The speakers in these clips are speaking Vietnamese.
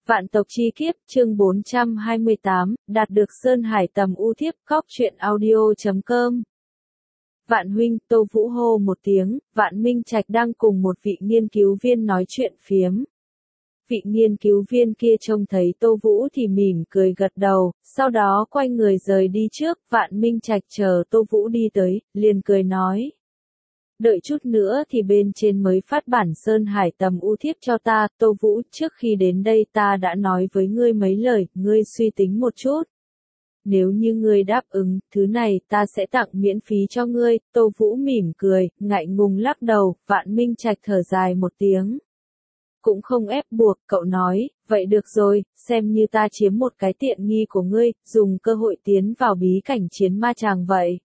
Vạn tộc chi kiếp, chương 428, đạt được Sơn Hải tầm ưu thiếp, cóc truyện audio.com. Vạn huynh, Tô Vũ hô một tiếng, Vạn Minh Trạch đang cùng một vị nghiên cứu viên nói chuyện phiếm. Vị nghiên cứu viên kia trông thấy Tô Vũ thì mỉm cười gật đầu, sau đó quay người rời đi trước, Vạn Minh Trạch chờ Tô Vũ đi tới, liền cười nói. Đợi chút nữa thì bên trên mới phát bản Sơn Hải tầm ưu thiếp cho ta, Tô Vũ, trước khi đến đây ta đã nói với ngươi mấy lời, ngươi suy tính một chút. Nếu như ngươi đáp ứng, thứ này ta sẽ tặng miễn phí cho ngươi, Tô Vũ mỉm cười, ngại ngùng lắc đầu, Vạn Minh Trạch thở dài một tiếng. Cũng không ép buộc, cậu nói, vậy được rồi, xem như ta chiếm một cái tiện nghi của ngươi, dùng cơ hội tiến vào bí cảnh chiến ma tràng vậy.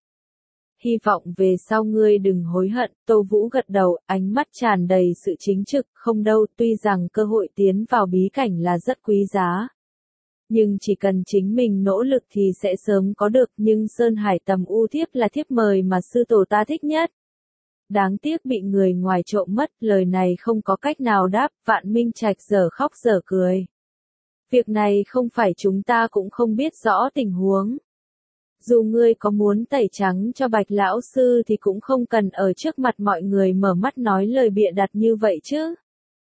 Hy vọng về sau ngươi đừng hối hận, Tô Vũ gật đầu, ánh mắt tràn đầy sự chính trực, không đâu, tuy rằng cơ hội tiến vào bí cảnh là rất quý giá. Nhưng chỉ cần chính mình nỗ lực thì sẽ sớm có được, nhưng Sơn Hải tầm ưu thiếp là thiếp mời mà sư tổ ta thích nhất. Đáng tiếc bị người ngoài trộm mất, lời này không có cách nào đáp, Vạn Minh Trạch dở khóc dở cười. Việc này không phải chúng ta cũng không biết rõ tình huống. Dù ngươi có muốn tẩy trắng cho Bạch lão sư thì cũng không cần ở trước mặt mọi người mở mắt nói lời bịa đặt như vậy chứ.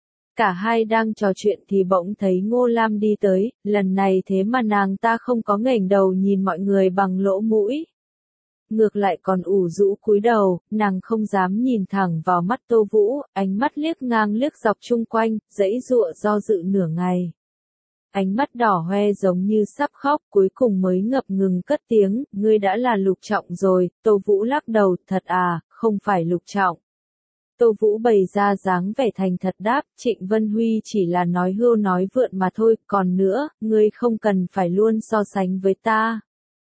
Cả hai đang trò chuyện thì bỗng thấy Ngô Lam đi tới, lần này thế mà nàng ta không có ngẩng đầu nhìn mọi người bằng lỗ mũi. Ngược lại còn ủ rũ cúi đầu, nàng không dám nhìn thẳng vào mắt Tô Vũ, ánh mắt liếc ngang liếc dọc chung quanh, giãy giụa do dự nửa ngày. Ánh mắt đỏ hoe giống như sắp khóc, cuối cùng mới ngập ngừng cất tiếng, ngươi đã là Lục Trọng rồi, Tô Vũ lắc đầu, thật à, không phải Lục Trọng. Tô Vũ bày ra dáng vẻ thành thật đáp, Trịnh Vân Huy chỉ là nói hưu nói vượn mà thôi, còn nữa, ngươi không cần phải luôn so sánh với ta.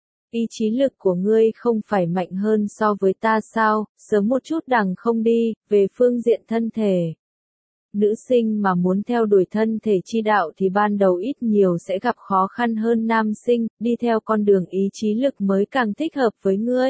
Ý chí lực của ngươi không phải mạnh hơn so với ta sao, sớm một chút đằng không đi, về phương diện thân thể. Nữ sinh mà muốn theo đuổi thân thể chi đạo thì ban đầu ít nhiều sẽ gặp khó khăn hơn nam sinh, đi theo con đường ý chí lực mới càng thích hợp với ngươi.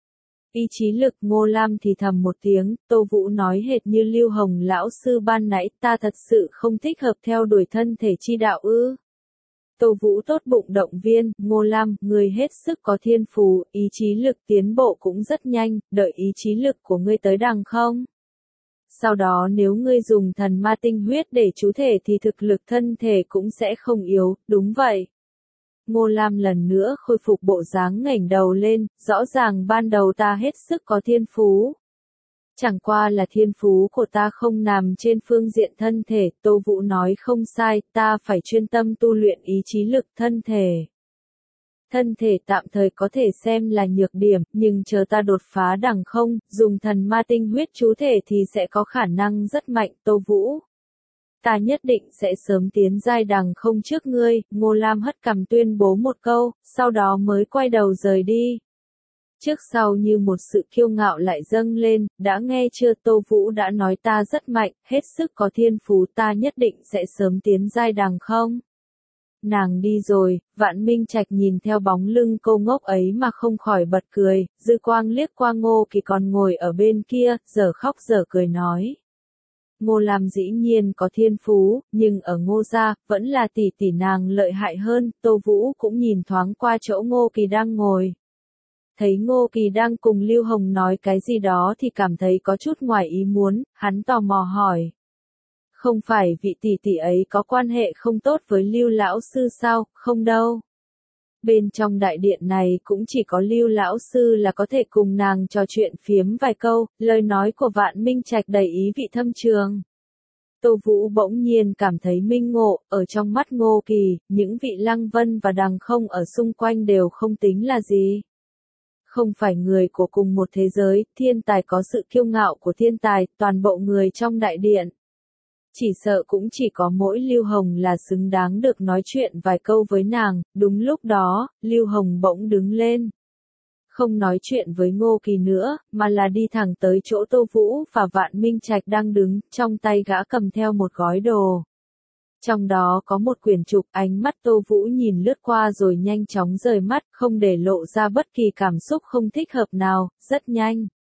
Ý chí lực, Ngô Lam thì thầm một tiếng, Tô Vũ nói hệt như Lưu Hồng lão sư ban nãy, ta thật sự không thích hợp theo đuổi thân thể chi đạo ư. Tô Vũ tốt bụng động viên, Ngô Lam, ngươi hết sức có thiên phú, ý chí lực tiến bộ cũng rất nhanh, đợi ý chí lực của ngươi tới đằng không. Sau đó nếu ngươi dùng thần ma tinh huyết để chú thể thì thực lực thân thể cũng sẽ không yếu, đúng vậy. Ngô Lam lần nữa khôi phục bộ dáng ngẩng đầu lên, rõ ràng ban đầu ta hết sức có thiên phú. Chẳng qua là thiên phú của ta không nằm trên phương diện thân thể, Tô Vũ nói không sai, ta phải chuyên tâm tu luyện ý chí lực thân thể. Thân thể tạm thời có thể xem là nhược điểm, nhưng chờ ta đột phá đằng không, dùng thần ma tinh huyết chú thể thì sẽ có khả năng rất mạnh, Tô Vũ. Ta nhất định sẽ sớm tiến giai đằng không trước ngươi, Ngô Lam hất cằm tuyên bố một câu, sau đó mới quay đầu rời đi. Trước sau như một sự kiêu ngạo lại dâng lên, đã nghe chưa, Tô Vũ đã nói ta rất mạnh, hết sức có thiên phú, ta nhất định sẽ sớm tiến giai đằng không. Nàng đi rồi, Vạn Minh Trạch nhìn theo bóng lưng cô ngốc ấy mà không khỏi bật cười, dư quang liếc qua Ngô Kỳ còn ngồi ở bên kia, dở khóc dở cười nói. Ngô Lam dĩ nhiên có thiên phú, nhưng ở Ngô gia, vẫn là tỷ tỷ nàng lợi hại hơn, Tô Vũ cũng nhìn thoáng qua chỗ Ngô Kỳ đang ngồi. Thấy Ngô Kỳ đang cùng Lưu Hồng nói cái gì đó thì cảm thấy có chút ngoài ý muốn, hắn tò mò hỏi. Không phải vị tỷ tỷ ấy có quan hệ không tốt với Lưu lão sư sao, không đâu. Bên trong đại điện này cũng chỉ có Lưu lão sư là có thể cùng nàng trò chuyện phiếm vài câu, lời nói của Vạn Minh Trạch đầy ý vị thâm trường. Tô Vũ bỗng nhiên cảm thấy minh ngộ, ở trong mắt Ngô Kỳ, những vị Lăng Vân và Đằng Không ở xung quanh đều không tính là gì. Không phải người của cùng một thế giới, thiên tài có sự kiêu ngạo của thiên tài, toàn bộ người trong đại điện. Chỉ sợ cũng chỉ có mỗi Lưu Hồng là xứng đáng được nói chuyện vài câu với nàng, đúng lúc đó, Lưu Hồng bỗng đứng lên. Không nói chuyện với Ngô Kỳ nữa, mà là đi thẳng tới chỗ Tô Vũ và Vạn Minh Trạch đang đứng, trong tay gã cầm theo một gói đồ. Trong đó có một quyển trục, ánh mắt Tô Vũ nhìn lướt qua rồi nhanh chóng rời mắt, không để lộ ra bất kỳ cảm xúc không thích hợp nào, rất nhanh.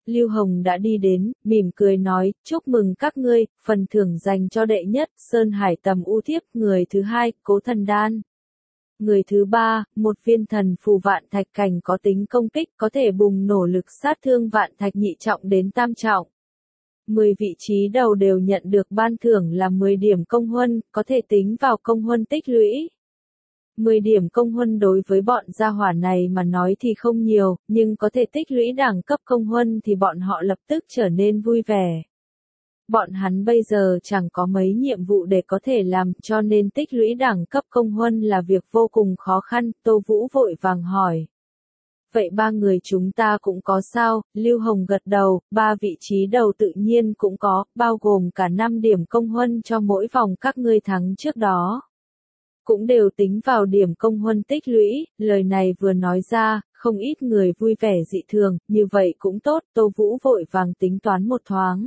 Lưu Hồng đã đi đến, mỉm cười nói, chúc mừng các ngươi, phần thưởng dành cho đệ nhất, Sơn Hải Tầm U Thiếp, người thứ hai, Cố Thần Đan. Người thứ ba, một viên thần phù vạn thạch cảnh có tính công kích, có thể bùng nổ lực sát thương vạn thạch nhị trọng đến tam trọng. 10 vị trí đầu đều nhận được ban thưởng là 10 điểm công huân, có thể tính vào công huân tích lũy. 10 điểm công huân đối với bọn gia hỏa này mà nói thì không nhiều, nhưng có thể tích lũy đẳng cấp công huân thì bọn họ lập tức trở nên vui vẻ. Bọn hắn bây giờ chẳng có mấy nhiệm vụ để có thể làm, cho nên tích lũy đẳng cấp công huân là việc vô cùng khó khăn, Tô Vũ vội vàng hỏi. Vậy ba người chúng ta cũng có sao? Lưu Hồng gật đầu, ba vị trí đầu tự nhiên cũng có, bao gồm cả 5 điểm công huân cho mỗi vòng các ngươi thắng trước đó. Cũng đều tính vào điểm công huân tích lũy, lời này vừa nói ra, không ít người vui vẻ dị thường, như vậy cũng tốt, Tô Vũ vội vàng tính toán một thoáng.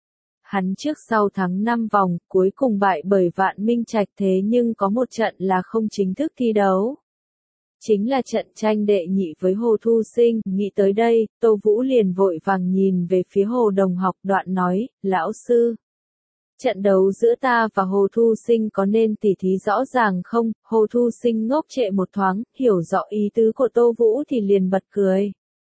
Hắn trước sau thắng 5 vòng, cuối cùng bại bởi Vạn Minh Trạch, thế nhưng có một trận là không chính thức thi đấu. Chính là trận tranh đệ nhị với Hồ Thu Sinh, nghĩ tới đây, Tô Vũ liền vội vàng nhìn về phía Hồ Đồng Học, đoạn nói, lão sư. Trận đấu giữa ta và Hồ Thu Sinh có nên tỉ thí rõ ràng không? Hồ Thu Sinh ngốc trệ một thoáng, hiểu rõ ý tứ của Tô Vũ thì liền bật cười.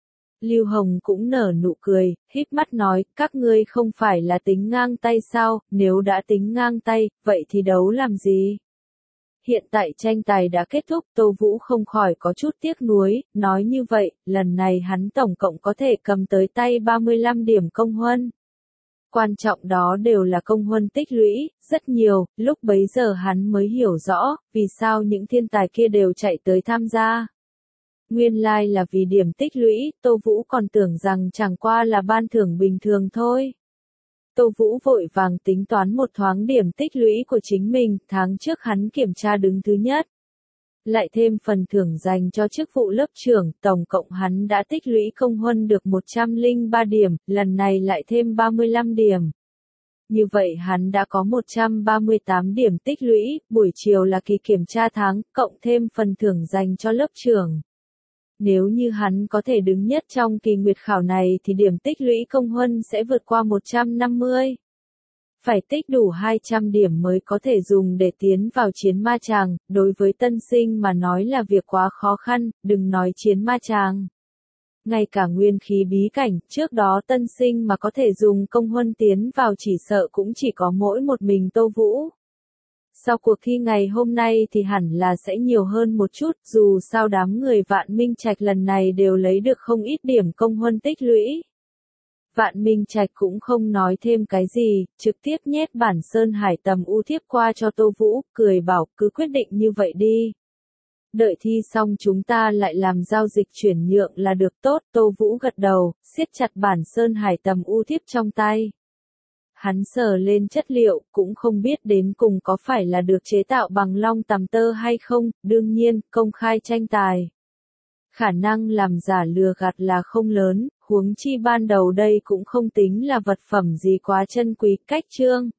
Lưu Hồng cũng nở nụ cười, híp mắt nói, các ngươi không phải là tính ngang tay sao, nếu đã tính ngang tay, vậy thì đấu làm gì? Hiện tại tranh tài đã kết thúc, Tô Vũ không khỏi có chút tiếc nuối, nói như vậy, lần này hắn tổng cộng có thể cầm tới tay 35 điểm công huân. Quan trọng đó đều là công huân tích lũy, rất nhiều, lúc bấy giờ hắn mới hiểu rõ, vì sao những thiên tài kia đều chạy tới tham gia. Nguyên lai là vì điểm tích lũy, Tô Vũ còn tưởng rằng chẳng qua là ban thưởng bình thường thôi. Tô Vũ vội vàng tính toán một thoáng điểm tích lũy của chính mình, tháng trước hắn kiểm tra đứng thứ nhất. Lại thêm phần thưởng dành cho chức vụ lớp trưởng, tổng cộng hắn đã tích lũy công huân được 103 điểm, lần này lại thêm 35 điểm. Như vậy hắn đã có 138 điểm tích lũy, buổi chiều là kỳ kiểm tra tháng, cộng thêm phần thưởng dành cho lớp trưởng. Nếu như hắn có thể đứng nhất trong kỳ nguyệt khảo này thì điểm tích lũy công huân sẽ vượt qua 150. Phải tích đủ 200 điểm mới có thể dùng để tiến vào chiến ma tràng, đối với tân sinh mà nói là việc quá khó khăn, đừng nói chiến ma tràng. Ngay cả nguyên khí bí cảnh, trước đó tân sinh mà có thể dùng công huân tiến vào chỉ sợ cũng chỉ có mỗi một mình Tô Vũ. Sau cuộc thi ngày hôm nay thì hẳn là sẽ nhiều hơn một chút, dù sao đám người Vạn Minh Trạch lần này đều lấy được không ít điểm công huân tích lũy. Vạn Minh Trạch cũng không nói thêm cái gì, trực tiếp nhét bản Sơn Hải Tầm U Thiếp qua cho Tô Vũ, cười bảo cứ quyết định như vậy đi. Đợi thi xong chúng ta lại làm giao dịch chuyển nhượng là được tốt, Tô Vũ gật đầu, siết chặt bản Sơn Hải Tầm U Thiếp trong tay. Hắn sờ lên chất liệu, cũng không biết đến cùng có phải là được chế tạo bằng long tằm tơ hay không, đương nhiên, công khai tranh tài. Khả năng làm giả lừa gạt là không lớn, huống chi ban đầu đây cũng không tính là vật phẩm gì quá chân quý, cách chương.